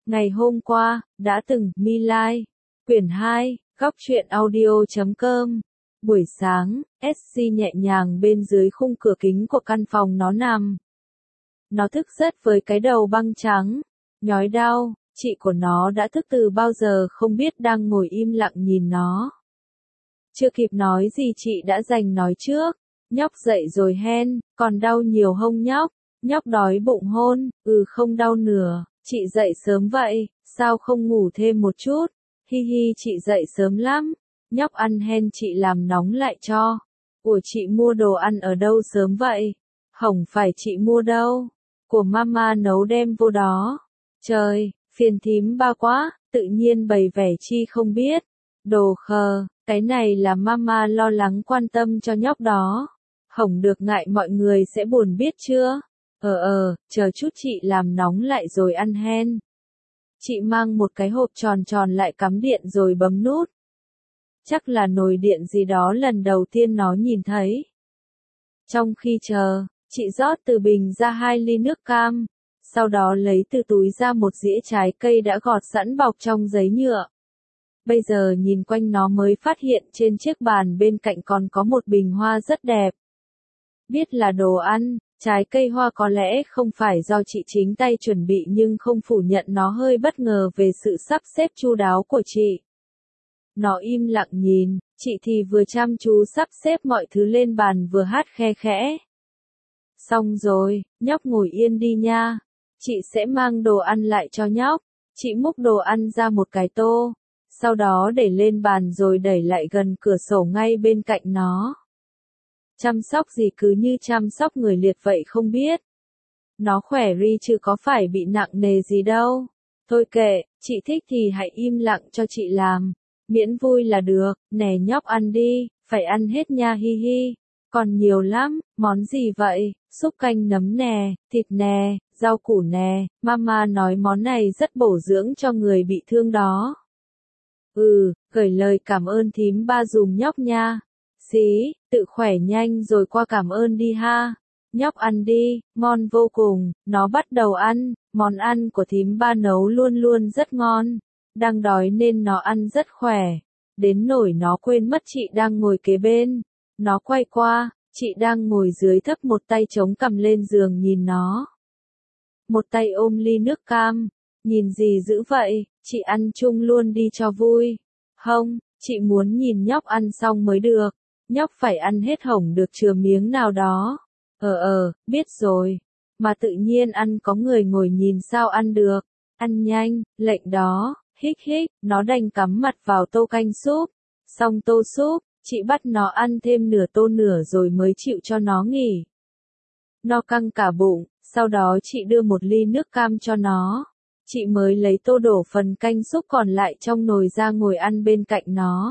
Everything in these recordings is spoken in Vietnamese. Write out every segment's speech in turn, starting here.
Ngày hôm qua, đã từng, My Lai. Quyển 2, góc truyện audio.com. Buổi sáng, SC nhẹ nhàng bên dưới khung cửa kính của căn phòng nó nằm. Nó thức giấc với cái đầu băng trắng, nhói đau, chị của nó đã thức từ bao giờ không biết đang ngồi im lặng nhìn nó. Chưa kịp nói gì chị đã giành nói trước. Nhóc dậy rồi hen, còn đau nhiều hông nhóc? Nhóc đói bụng hôn, không đau nửa, chị dậy sớm vậy, sao không ngủ thêm một chút? Hi hi chị dậy sớm lắm, nhóc ăn hen chị làm nóng lại cho. Của chị mua đồ ăn ở đâu sớm vậy? Không phải chị mua đâu, của mama nấu đem vô đó. Trời, phiền thím ba quá, tự nhiên bày vẻ chi không biết. Đồ khờ, cái này là mama lo lắng quan tâm cho nhóc đó. Hổng được ngại mọi người sẽ buồn biết chưa? Chờ chút chị làm nóng lại rồi ăn hen. Chị mang một cái hộp tròn tròn lại cắm điện rồi bấm nút. Chắc là nồi điện gì đó lần đầu tiên nó nhìn thấy. Trong khi chờ, chị rót từ bình ra 2 ly nước cam, sau đó lấy từ túi ra một dĩa trái cây đã gọt sẵn bọc trong giấy nhựa. Bây giờ nhìn quanh nó mới phát hiện trên chiếc bàn bên cạnh còn có một bình hoa rất đẹp. Biết là đồ ăn, trái cây hoa có lẽ không phải do chị chính tay chuẩn bị nhưng không phủ nhận nó hơi bất ngờ về sự sắp xếp chu đáo của chị. Nó im lặng nhìn, chị thì vừa chăm chú sắp xếp mọi thứ lên bàn vừa hát khe khẽ. Xong rồi, nhóc ngồi yên đi nha. Chị sẽ mang đồ ăn lại cho nhóc. Chị múc đồ ăn ra một cái tô, sau đó để lên bàn rồi đẩy lại gần cửa sổ ngay bên cạnh nó. Chăm sóc gì cứ như chăm sóc người liệt vậy không biết. Nó khỏe ri chứ có phải bị nặng nề gì đâu. Thôi kệ, chị thích thì hãy im lặng cho chị làm. Miễn vui là được, nè nhóc ăn đi, phải ăn hết nha hi hi. Còn nhiều lắm, món gì vậy? Súp canh nấm nè, thịt nè, rau củ nè, mama nói món này rất bổ dưỡng cho người bị thương đó. Gửi lời cảm ơn thím ba dùm nhóc nha. Xí, tự khỏe nhanh rồi qua cảm ơn đi ha. Nhóc ăn đi, ngon vô cùng, nó bắt đầu ăn, món ăn của thím ba nấu luôn luôn rất ngon. Đang đói nên nó ăn rất khỏe, đến nỗi nó quên mất chị đang ngồi kế bên. Nó quay qua, chị đang ngồi dưới thấp một tay chống cằm lên giường nhìn nó. Một tay ôm ly nước cam, nhìn gì dữ vậy, chị ăn chung luôn đi cho vui. Không, chị muốn nhìn nhóc ăn xong mới được. Nhóc phải ăn hết hổng được chừa miếng nào đó. Biết rồi. Mà tự nhiên ăn có người ngồi nhìn sao ăn được. Ăn nhanh, lệnh đó, hích hích, nó đành cắm mặt vào tô canh súp. Xong tô súp, chị bắt nó ăn thêm nửa tô nửa rồi mới chịu cho nó nghỉ. Nó căng cả bụng, sau đó chị đưa một ly nước cam cho nó. Chị mới lấy tô đổ phần canh súp còn lại trong nồi ra ngồi ăn bên cạnh nó.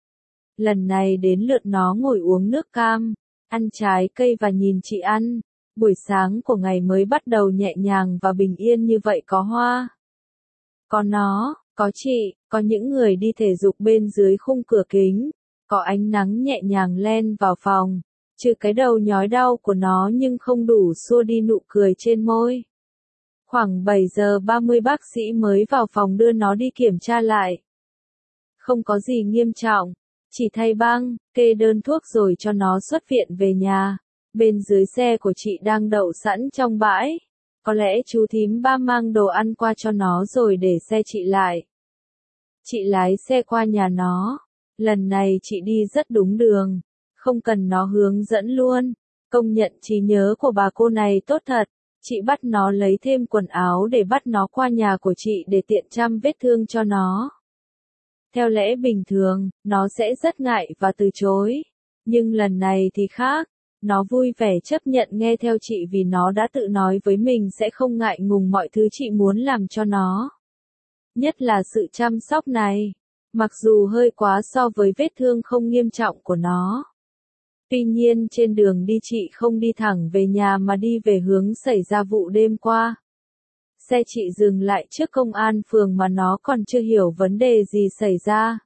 Lần này đến lượt nó ngồi uống nước cam, ăn trái cây và nhìn chị ăn. Buổi sáng của ngày mới bắt đầu nhẹ nhàng và bình yên như vậy có Hoa. Có nó, có chị, có những người đi thể dục bên dưới khung cửa kính, có ánh nắng nhẹ nhàng len vào phòng, trừ cái đầu nhói đau của nó nhưng không đủ xua đi nụ cười trên môi. Khoảng 7 giờ 30 bác sĩ mới vào phòng đưa nó đi kiểm tra lại. Không có gì nghiêm trọng. Chỉ thay băng, kê đơn thuốc rồi cho nó xuất viện về nhà. Bên dưới xe của chị đang đậu sẵn trong bãi. Có lẽ chú thím ba mang đồ ăn qua cho nó rồi để xe chị lại. Chị lái xe qua nhà nó. Lần này chị đi rất đúng đường. Không cần nó hướng dẫn luôn. Công nhận trí nhớ của bà cô này tốt thật. Chị bắt nó lấy thêm quần áo để bắt nó qua nhà của chị để tiện chăm vết thương cho nó. Theo lẽ bình thường, nó sẽ rất ngại và từ chối. Nhưng lần này thì khác. Nó vui vẻ chấp nhận nghe theo chị vì nó đã tự nói với mình sẽ không ngại ngùng mọi thứ chị muốn làm cho nó. Nhất là sự chăm sóc này. Mặc dù hơi quá so với vết thương không nghiêm trọng của nó. Tuy nhiên trên đường đi chị không đi thẳng về nhà mà đi về hướng xảy ra vụ đêm qua. Xe chị dừng lại trước công an phường mà nó còn chưa hiểu vấn đề gì xảy ra.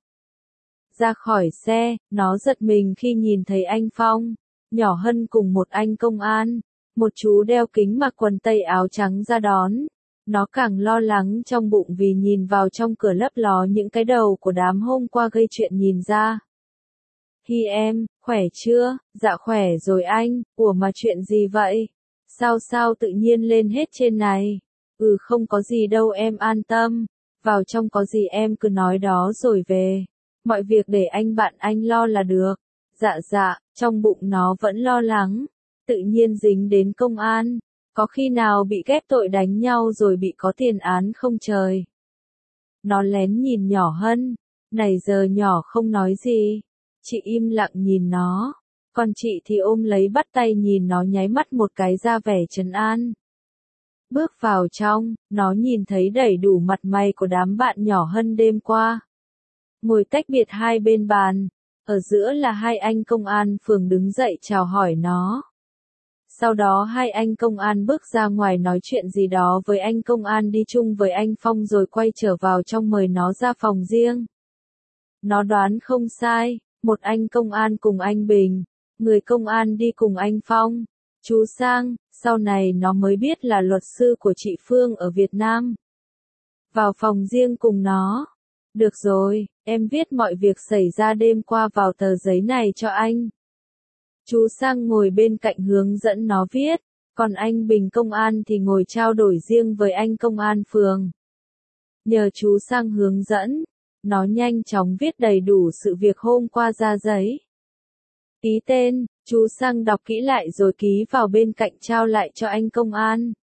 Ra khỏi xe, nó giật mình khi nhìn thấy anh Phong, nhỏ hơn cùng một anh công an, một chú đeo kính mặc quần tây áo trắng ra đón. Nó càng lo lắng trong bụng vì nhìn vào trong cửa lấp ló những cái đầu của đám hôm qua gây chuyện nhìn ra. Hi em, khỏe chưa? Dạ khỏe rồi anh, ủa mà chuyện gì vậy? Sao tự nhiên lên hết trên này? Không có gì đâu em an tâm, vào trong có gì em cứ nói đó rồi về. Mọi việc để bạn anh lo là được. Dạ, trong bụng nó vẫn lo lắng, tự nhiên dính đến công an, có khi nào bị ghép tội đánh nhau rồi bị có tiền án không trời. Nó lén nhìn nhỏ Hân, này giờ nhỏ không nói gì, chị im lặng nhìn nó, còn chị thì ôm lấy bắt tay nhìn nó nháy mắt một cái ra vẻ trấn an. Bước vào trong, nó nhìn thấy đầy đủ mặt mày của đám bạn nhỏ Hân đêm qua. Ngồi tách biệt hai bên bàn, ở giữa là hai anh công an phường đứng dậy chào hỏi nó. Sau đó hai anh công an bước ra ngoài nói chuyện gì đó với anh công an đi chung với anh Phong rồi quay trở vào trong mời nó ra phòng riêng. Nó đoán không sai, một anh công an cùng anh Bình, người công an đi cùng anh Phong, chú Sang, sau này nó mới biết là luật sư của chị Phương ở Việt Nam. Vào phòng riêng cùng nó. Được rồi, em viết mọi việc xảy ra đêm qua vào tờ giấy này cho anh. Chú Sang ngồi bên cạnh hướng dẫn nó viết, còn anh Bình công an thì ngồi trao đổi riêng với anh công an phường. Nhờ chú Sang hướng dẫn, nó nhanh chóng viết đầy đủ sự việc hôm qua ra giấy. Ký tên, chú Sang đọc kỹ lại rồi ký vào bên cạnh trao lại cho anh công an.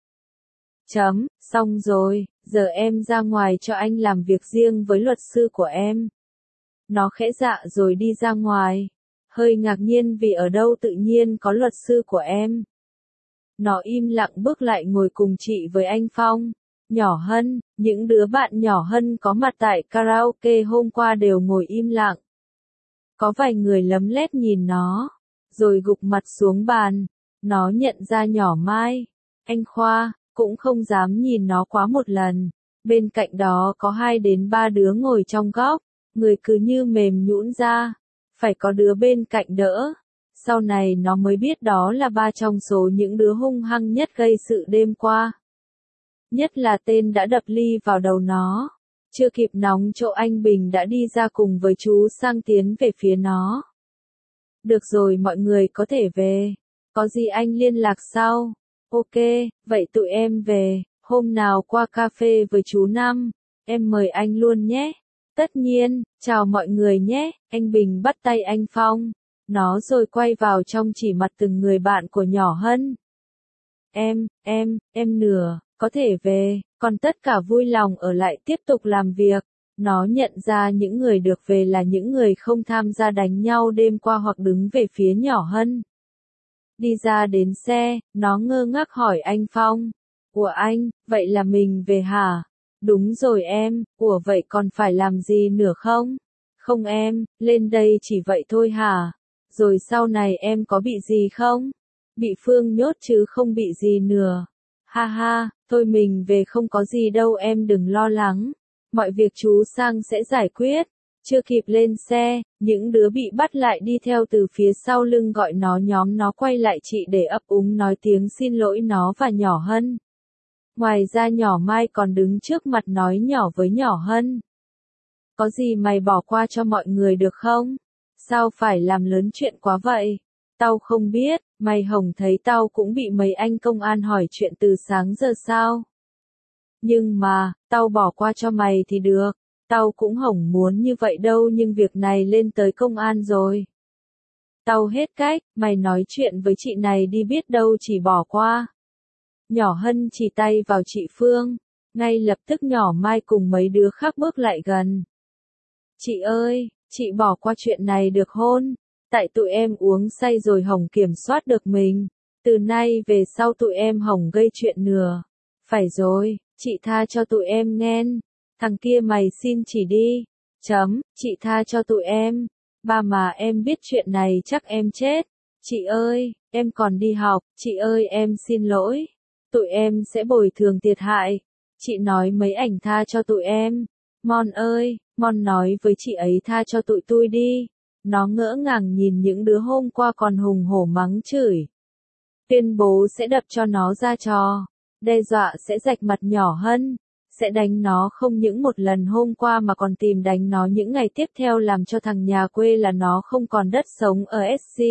Xong rồi, giờ em ra ngoài cho anh làm việc riêng với luật sư của em. Nó khẽ dạ rồi đi ra ngoài, hơi ngạc nhiên vì ở đâu tự nhiên có luật sư của em. Nó im lặng bước lại ngồi cùng chị với anh Phong, nhỏ Hân, những đứa bạn nhỏ Hân có mặt tại karaoke hôm qua đều ngồi im lặng. Có vài người lấm lét nhìn nó, rồi gục mặt xuống bàn, nó nhận ra nhỏ Mai, anh Khoa, cũng không dám nhìn nó quá một lần. Bên cạnh đó có 2 đến 3 đứa ngồi trong góc, người cứ như mềm nhũn ra, phải có đứa bên cạnh đỡ. Sau này nó mới biết đó là 3 trong số những đứa hung hăng nhất gây sự đêm qua. Nhất là tên đã đập ly vào đầu nó. Chưa kịp nóng chỗ anh Bình đã đi ra cùng với chú Sang tiến về phía nó. Được rồi mọi người có thể về. Có gì anh liên lạc sau. Ok, vậy tụi em về. Hôm nào qua cà phê với chú Năm, em mời anh luôn nhé. Tất nhiên, chào mọi người nhé. Anh Bình bắt tay anh Phong. Nó rồi quay vào trong chỉ mặt từng người bạn của nhỏ Hân. Em nửa, có thể về, còn tất cả vui lòng ở lại tiếp tục làm việc. Nó nhận ra những người được về là những người không tham gia đánh nhau đêm qua hoặc đứng về phía nhỏ Hân. Đi ra đến xe, nó ngơ ngác hỏi anh Phong. Ủa anh, vậy là mình về hả? Đúng rồi em, ủa vậy còn phải làm gì nữa không? Không em, lên đây chỉ vậy thôi hả? Rồi sau này em có bị gì không? Bị Phương nhốt chứ không bị gì nữa. Ha ha, thôi mình về không có gì đâu em đừng lo lắng. Mọi việc chú Sang sẽ giải quyết. Chưa kịp lên xe, những đứa bị bắt lại đi theo từ phía sau lưng gọi nó nhóm nó quay lại chị để ấp úng nói tiếng xin lỗi nó và nhỏ Hân. Ngoài ra nhỏ Mai còn đứng trước mặt nói nhỏ với nhỏ Hân. Có gì mày bỏ qua cho mọi người được không? Sao phải làm lớn chuyện quá vậy? Tao không biết, mày hổng thấy tao cũng bị mấy anh công an hỏi chuyện từ sáng giờ sao? Nhưng mà, tao bỏ qua cho mày thì được. Tao cũng hổng muốn như vậy đâu nhưng việc này lên tới công an rồi. Tao hết cách, mày nói chuyện với chị này đi biết đâu chỉ bỏ qua. Nhỏ Hân chỉ tay vào chị Phương, ngay lập tức nhỏ Mai cùng mấy đứa khác bước lại gần. Chị ơi, chị bỏ qua chuyện này được hôn, tại tụi em uống say rồi hổng kiểm soát được mình, từ nay về sau tụi em hổng gây chuyện nữa. Phải rồi, chị tha cho tụi em nghen, thằng kia mày xin chỉ đi, chị tha cho tụi em, ba mà em biết chuyện này chắc em chết, chị ơi, em còn đi học, chị ơi em xin lỗi. Tụi em sẽ bồi thường thiệt hại. Chị nói mấy ảnh tha cho tụi em. Mon ơi, Mon nói với chị ấy tha cho tụi tôi đi. Nó ngỡ ngàng nhìn những đứa hôm qua còn hùng hổ mắng chửi. Tuyên bố sẽ đập cho nó ra trò. đe dọa sẽ rạch mặt nhỏ Hân, sẽ đánh nó không những một lần hôm qua mà còn tìm đánh nó những ngày tiếp theo làm cho thằng nhà quê là nó không còn đất sống ở SC.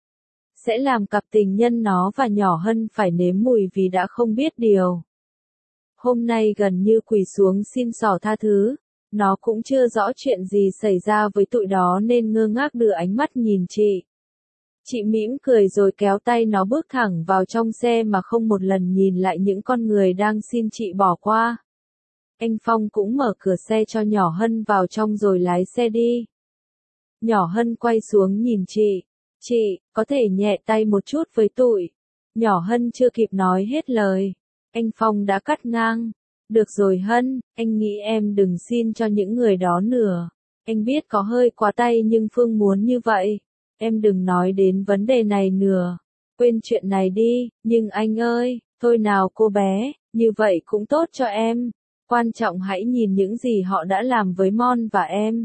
Sẽ làm cặp tình nhân nó và nhỏ Hân phải nếm mùi vì đã không biết điều. Hôm nay gần như quỳ xuống xin xỏ tha thứ, nó cũng chưa rõ chuyện gì xảy ra với tụi đó nên ngơ ngác đưa ánh mắt nhìn chị. Chị mỉm cười rồi kéo tay nó bước thẳng vào trong xe mà không một lần nhìn lại những con người đang xin chị bỏ qua. Anh Phong cũng mở cửa xe cho nhỏ Hân vào trong rồi lái xe đi. Nhỏ Hân quay xuống nhìn chị. Chị, có thể nhẹ tay một chút với tụi. Nhỏ Hân chưa kịp nói hết lời. Anh Phong đã cắt ngang. Được rồi Hân, anh nghĩ em đừng xin cho những người đó nữa. Anh biết có hơi quá tay nhưng Phương muốn như vậy. Em đừng nói đến vấn đề này nữa. Quên chuyện này đi, nhưng anh ơi, thôi nào cô bé, như vậy cũng tốt cho em. Quan trọng hãy nhìn những gì họ đã làm với Mon và em.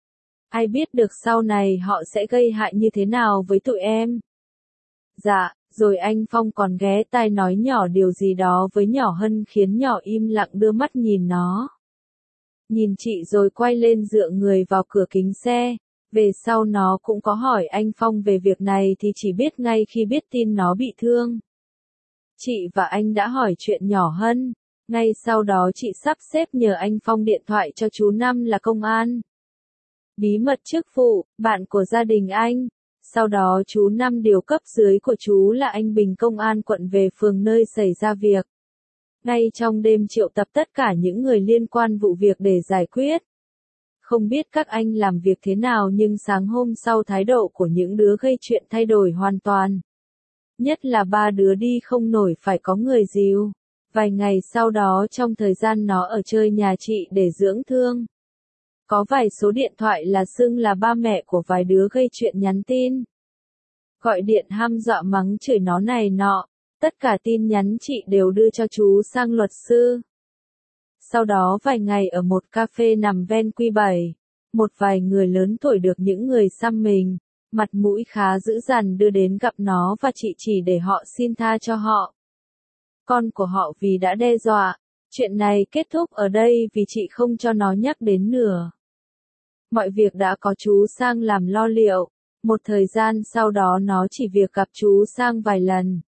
Ai biết được sau này họ sẽ gây hại như thế nào với tụi em. Dạ, rồi anh Phong còn ghé tai nói nhỏ điều gì đó với nhỏ Hân khiến nhỏ im lặng đưa mắt nhìn nó. Nhìn chị rồi quay lên dựa người vào cửa kính xe. Về sau nó cũng có hỏi anh Phong về việc này thì chỉ biết ngay khi biết tin nó bị thương. Chị và anh đã hỏi chuyện nhỏ Hân. Ngay sau đó chị sắp xếp nhờ anh Phong điện thoại cho chú Năm là công an. Bí mật chức vụ, bạn của gia đình anh. Sau đó chú Năm điều cấp dưới của chú là anh Bình công an quận về phường nơi xảy ra việc. Ngay trong đêm triệu tập tất cả những người liên quan vụ việc để giải quyết. Không biết các anh làm việc thế nào nhưng sáng hôm sau thái độ của những đứa gây chuyện thay đổi hoàn toàn. Nhất là ba đứa đi không nổi phải có người dìu. Vài ngày sau đó trong thời gian nó ở chơi nhà chị để dưỡng thương. Có vài số điện thoại là xưng là ba mẹ của vài đứa gây chuyện nhắn tin. Gọi điện hăm dọa mắng chửi nó này nọ. Tất cả tin nhắn chị đều đưa cho chú sang luật sư. Sau đó vài ngày ở một cà phê nằm ven Q7, một vài người lớn tuổi được những người xăm mình, mặt mũi khá dữ dằn đưa đến gặp nó và chị chỉ để họ xin tha cho họ. Con của họ vì đã đe dọa. Chuyện này kết thúc ở đây vì chị không cho nó nhắc đến nữa. Mọi việc đã có chú Sang làm lo liệu. Một thời gian sau đó nó chỉ việc gặp chú Sang vài lần.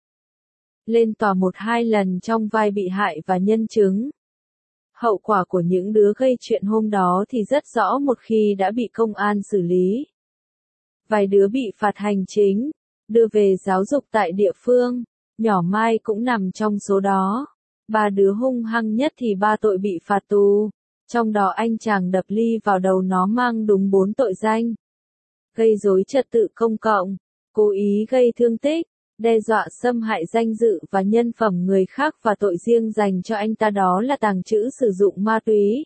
Lên tòa 1-2 lần trong vai bị hại và nhân chứng. Hậu quả của những đứa gây chuyện hôm đó thì rất rõ một khi đã bị công an xử lý. Vài đứa bị phạt hành chính, đưa về giáo dục tại địa phương, nhỏ Mai cũng nằm trong số đó. Ba đứa hung hăng nhất thì 3 tội bị phạt tù, trong đó anh chàng đập ly vào đầu nó mang đúng 4 tội danh. Gây rối trật tự công cộng, cố ý gây thương tích, đe dọa xâm hại danh dự và nhân phẩm người khác và tội riêng dành cho anh ta đó là tàng trữ sử dụng ma túy.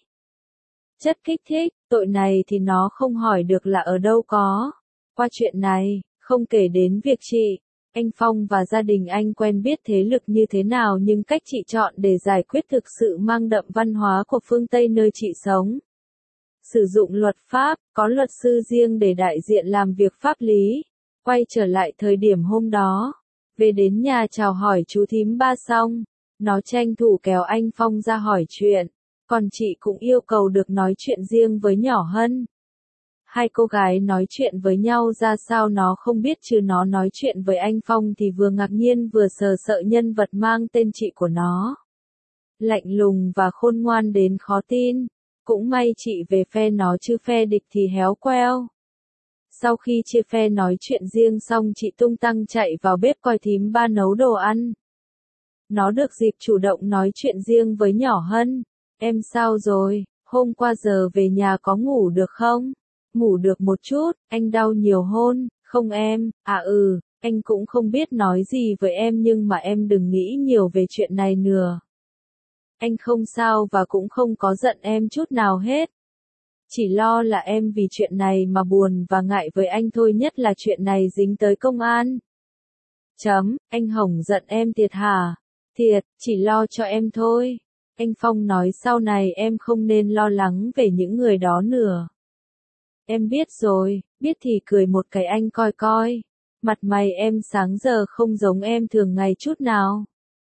Chất kích thích, tội này thì nó không hỏi được là ở đâu có. Qua chuyện này, không kể đến việc chị, anh Phong và gia đình anh quen biết thế lực như thế nào nhưng cách chị chọn để giải quyết thực sự mang đậm văn hóa của phương Tây nơi chị sống. Sử dụng luật pháp, có luật sư riêng để đại diện làm việc pháp lý. Quay trở lại thời điểm hôm đó. Về đến nhà chào hỏi chú thím ba xong, nó tranh thủ kéo anh Phong ra hỏi chuyện, còn chị cũng yêu cầu được nói chuyện riêng với nhỏ Hân. Hai cô gái nói chuyện với nhau ra sao nó không biết chứ nó nói chuyện với anh Phong thì vừa ngạc nhiên vừa sợ nhân vật mang tên chị của nó. Lạnh lùng và khôn ngoan đến khó tin, cũng may chị về phe nó chứ phe địch thì héo queo. Sau khi chia phe nói chuyện riêng xong chị tung tăng chạy vào bếp coi thím ba nấu đồ ăn. Nó được dịp chủ động nói chuyện riêng với nhỏ Hân. Em sao rồi, hôm qua giờ về nhà có ngủ được không? Ngủ được một chút, anh đau nhiều hôn, không em, anh cũng không biết nói gì với em nhưng mà em đừng nghĩ nhiều về chuyện này nữa. Anh không sao và cũng không có giận em chút nào hết. Chỉ lo là em vì chuyện này mà buồn và ngại với anh thôi nhất là chuyện này dính tới công an. Anh Hồng giận em thiệt hả? Thiệt, chỉ lo cho em thôi. Anh Phong nói sau này em không nên lo lắng về những người đó nữa. Em biết rồi, biết thì cười một cái anh coi coi. Mặt mày em sáng giờ không giống em thường ngày chút nào.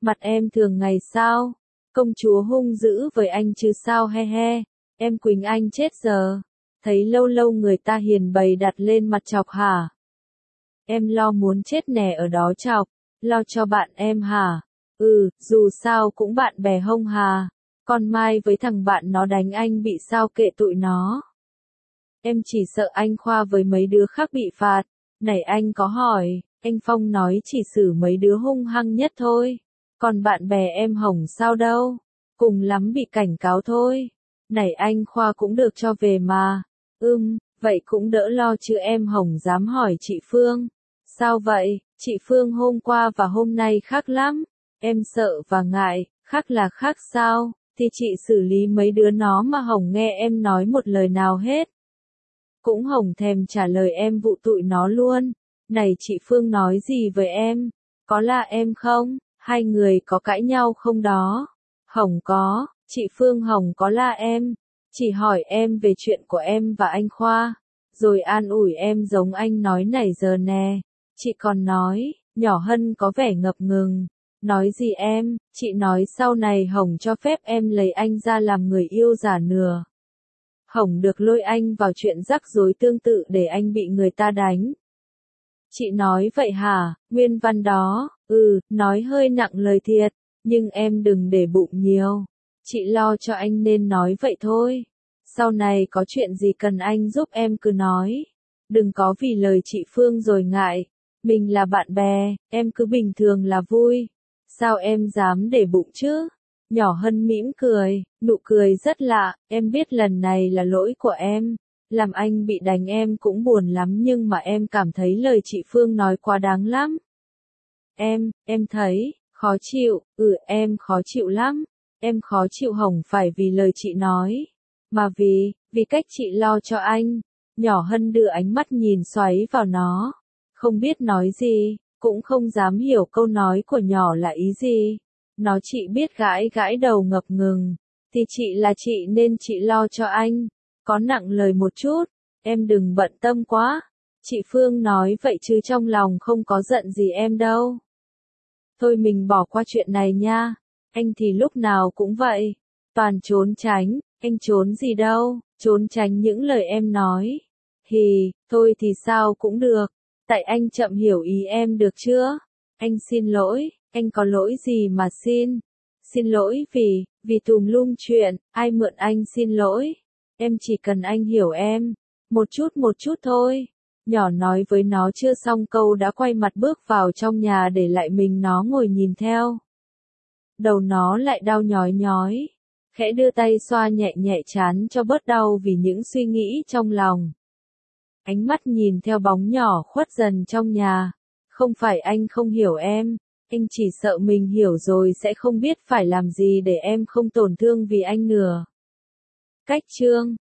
Mặt em thường ngày sao? Công chúa hung dữ với anh chứ sao he he. Em Quỳnh Anh chết giờ. Thấy lâu lâu người ta hiền bày đặt lên mặt chọc hả? Em lo muốn chết nè ở đó chọc. Lo cho bạn em hả? Ừ, dù sao cũng bạn bè hông hà. Con Mai với thằng bạn nó đánh anh bị sao kệ tụi nó. Em chỉ sợ anh Khoa với mấy đứa khác bị phạt. Nãy anh có hỏi, anh Phong nói chỉ xử mấy đứa hung hăng nhất thôi. Còn bạn bè em Hồng sao đâu. Cùng lắm bị cảnh cáo thôi. Nãy anh Khoa cũng được cho về mà. Vậy cũng đỡ lo chứ em Hồng dám hỏi chị Phương. Sao vậy, chị Phương hôm qua và hôm nay khác lắm. Em sợ và ngại, khác là khác sao, thì chị xử lý mấy đứa nó mà Hồng nghe em nói một lời nào hết. Cũng Hồng thèm trả lời em vụ tụi nó luôn. Này chị Phương nói gì với em? Có là em không? Hai người có cãi nhau không đó? Hồng có, chị Phương Hồng có là em. Chỉ hỏi em về chuyện của em và anh Khoa. Rồi an ủi em giống anh nói nãy giờ nè. Chị còn nói, nhỏ Hân có vẻ ngập ngừng. Nói gì em, chị nói sau này Hồng cho phép em lấy anh ra làm người yêu giả nửa. Hồng được lôi anh vào chuyện rắc rối tương tự để anh bị người ta đánh. Chị nói vậy hả, nguyên văn đó, nói hơi nặng lời thiệt, nhưng em đừng để bụng nhiều. Chị lo cho anh nên nói vậy thôi. Sau này có chuyện gì cần anh giúp em cứ nói. Đừng có vì lời chị Phương rồi ngại. Mình là bạn bè, em cứ bình thường là vui. Sao em dám để bụng chứ? Nhỏ Hân mỉm cười, nụ cười rất lạ, em biết lần này là lỗi của em. Làm anh bị đánh em cũng buồn lắm nhưng mà em cảm thấy lời chị Phương nói quá đáng lắm. Em thấy, khó chịu, em khó chịu lắm. Em khó chịu Hồng phải vì lời chị nói. Mà vì cách chị lo cho anh. Nhỏ Hân đưa ánh mắt nhìn xoáy vào nó. Không biết nói gì, cũng không dám hiểu câu nói của nhỏ là ý gì. Nó chỉ biết gãi gãi đầu ngập ngừng. Thì chị là chị nên chị lo cho anh. Có nặng lời một chút, em đừng bận tâm quá. Chị Phương nói vậy chứ trong lòng không có giận gì em đâu. Thôi mình bỏ qua chuyện này nha. Anh thì lúc nào cũng vậy. Toàn trốn tránh, anh trốn gì đâu, trốn tránh những lời em nói. Thôi thì sao cũng được. Tại anh chậm hiểu ý em được chưa? Anh xin lỗi, anh có lỗi gì mà xin? Xin lỗi vì tùm lum chuyện, ai mượn anh xin lỗi. Em chỉ cần anh hiểu em. Một chút thôi. Nhỏ nói với nó chưa xong câu đã quay mặt bước vào trong nhà để lại mình nó ngồi nhìn theo. Đầu nó lại đau nhói nhói. Khẽ đưa tay xoa nhẹ nhẹ trán cho bớt đau vì những suy nghĩ trong lòng. Ánh mắt nhìn theo bóng nhỏ khuất dần trong nhà. Không phải anh không hiểu em, anh chỉ sợ mình hiểu rồi sẽ không biết phải làm gì để em không tổn thương vì anh nữa. Cách chương